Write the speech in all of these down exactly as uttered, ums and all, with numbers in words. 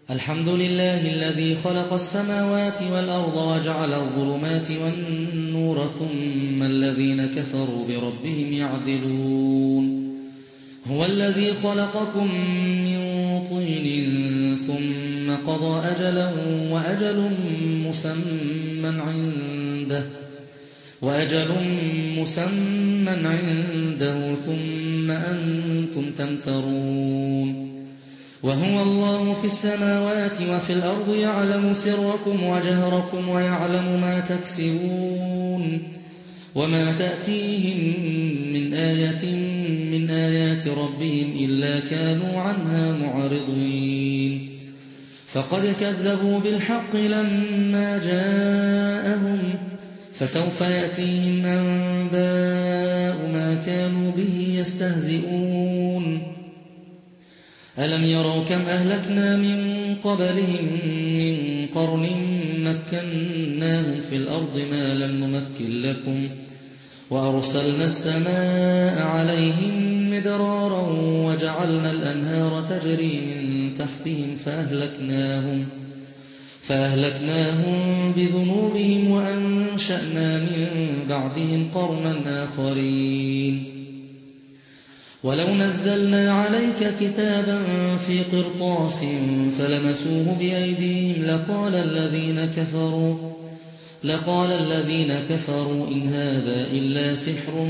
الحمد لله الذي خلق السماوات والأرض وجعل الظلمات والنور ثم الذين كفروا بربهم يعدلون. هو الذي خلقكم من طين ثم قضى أجلا وأجل مسمى عنده وأجل مسمى عنده ثم أنتم تمترون. وهو الله في السماوات وفي الأرض يعلم سركم وجهركم ويعلم ما تكسبون. وما تأتيهم من آية من آيات ربهم إلا كانوا عنها معرضين. فقد كذبوا بالحق لما جاءهم فسوف يأتيهم أنباء ما كانوا به يستهزئون. ألم يروا كم أهلكنا من قبلهم من قرن مكناهم في الأرض ما لم نمكن لكم وأرسلنا السماء عليهم مدرارا وجعلنا الأنهار تجري من تحتهم فأهلكناهم فأهلكناهم بذنوبهم وأنشأنا من بعدهم قرنا آخرين. ولو نزلنا عليك كتابا في قرطاس فلمسوه بأيديهم لقال الذين كفروا لقال الذين كفروا إن هذا إلا سحر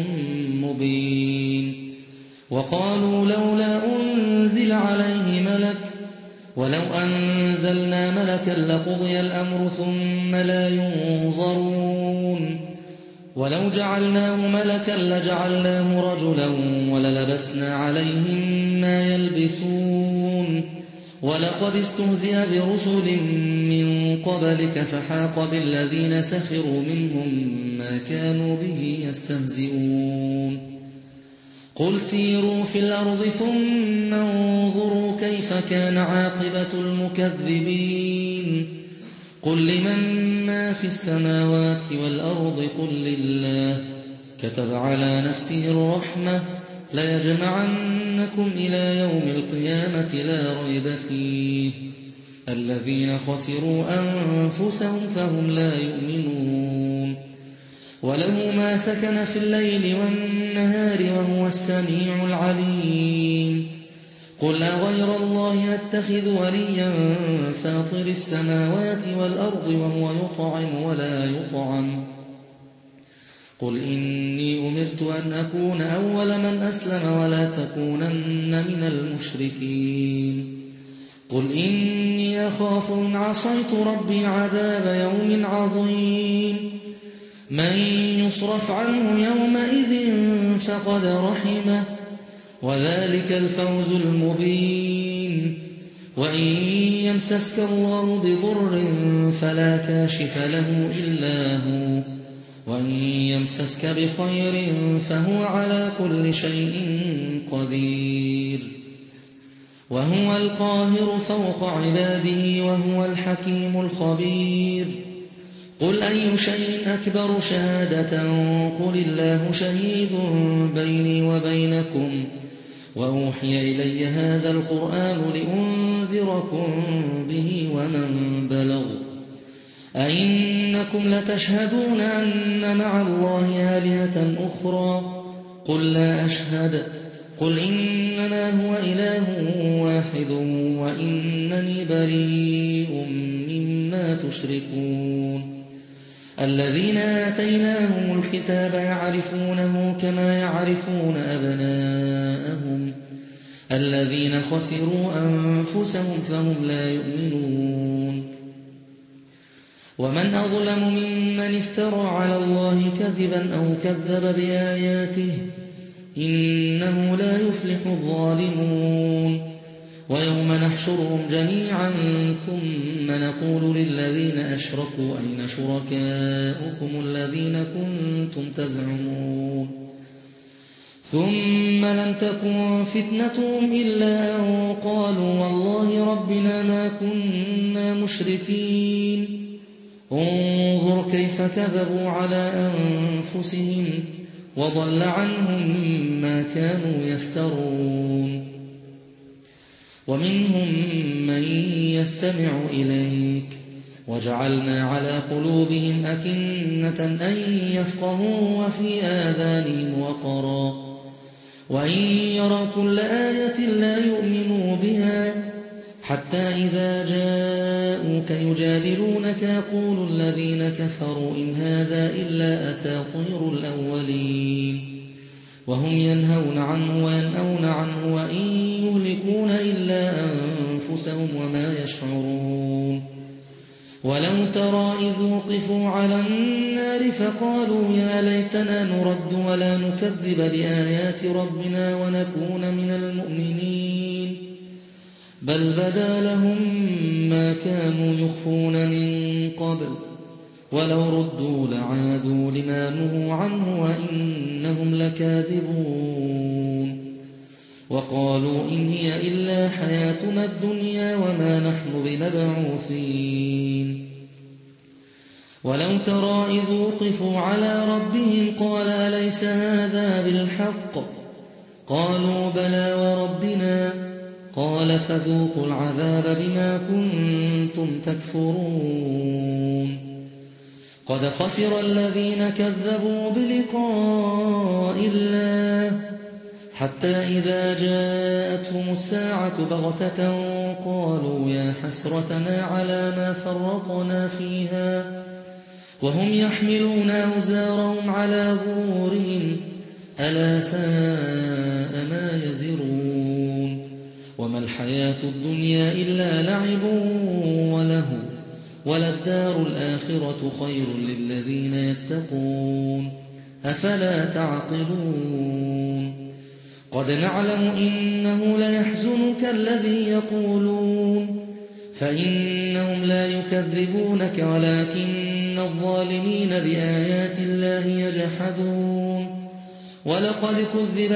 مبين. وقالوا لولا أنزل عليه ملك ولو أنزلنا ملكا لقضي الأمر ثم لا ينظرون. ولو جعلناه ملكا لجعلناه رجلا وللبسنا عليهم ما يلبسون. ولقد استهزئ برسل من قبلك فحاق بالذين سخروا منهم ما كانوا به يستهزئون. قل سيروا في الأرض ثم انظروا كيف كان عاقبة المكذبين. قل لمن ما في السماوات والأرض قل لله كتب على نفسه الرحمة ليجمعنكم إلى يوم القيامة لا ريب فيه. الذين خسروا أنفسهم فهم لا يؤمنون. وله ما سكن في الليل والنهار وهو السميع العليم. قل أغير الله أتخذ وليا فاطر السماوات والأرض وهو يطعم ولا يطعم. قل إني أمرت أن أكون أول من أسلم ولا تكونن من المشركين. قل إني أخاف إن عصيت ربي عذاب يوم عظيم. من يصرف عنه يومئذ فقد رحمه وذلك الفوز المبين. وإن يمسسك الله بضر فلا كاشف له إلا هو وإن يمسسك بخير فهو على كل شيء قدير. وهو القاهر فوق عباده وهو الحكيم الخبير. قل أي شيء أكبر شهادة قل الله شهيد بيني وبينكم وأوحي إلي هذا القرآن لأنذركم به ومن بلغ. أئنكم لتشهدون أن مع الله آلهة أخرى قل لا أشهد. قل إنما هو إله واحد وإنني بريء مما تشركون. الذين آتيناهم الكتاب يعرفونه كما يعرفون أبناءهم. الذين خسروا أنفسهم فهم لا يؤمنون. ومن أظلم ممن افترى على الله كذبا أو كذب بآياته إنه لا يفلح الظالمون. ويوم نحشرهم جميعا ثم نقول للذين أشركوا أين شركاؤكم الذين كنتم تزعمون ثم لم تكن فتنتهم إلا أن قالوا والله ربنا ما كنا مشركين. انظر كيف كذبوا على أنفسهم وضل عنهم ما كانوا يفترون. ومنهم من يستمع إليك وجعلنا على قلوبهم أكنة أن يفقهوا وفي آذانهم وقرا وإن يروا كل آية لا يؤمنوا بها حتى إذا جاءوك يجادلونك يقول الذين كفروا إن هذا إلا أساطير الأولين وهم ينهون عنه وينأون عنه وإن يهلكون إلا أنفسهم وما يشعرون ولو ترى إذ وقفوا على النار فقالوا يا ليتنا نرد ولا نكذب بآيات ربنا ونكون من المؤمنين بل بدا لهم ما كانوا يخفون من قبل ولو ردوا لعادوا لما نهوا عنه وإنهم لكاذبون وقالوا إن هي إلا حياتنا الدنيا وما نحن بمبعوثين ولو ترى إذ وقفوا على ربهم قال أليس هذا بالحق قالوا بلى وربنا قال فذوقوا العذاب بما كنتم تكفرون قد خسر الذين كذبوا بلقاء الله حتى إذا جاءتهم الساعة بغتة قالوا يا حسرتنا على ما فرطنا فيها وهم يحملون أوزارهم على ظهورهم ألا ساء ما يزرون وما الحياة الدنيا إلا لعب وله وللدار الآخرة خير للذين يتقون أفلا تعقلون قد نعلم إنه ليحزنك الذي يقولون فإنهم لا يكذبونك ولكن الظالمين بآيات الله يجحدون ولقد كذب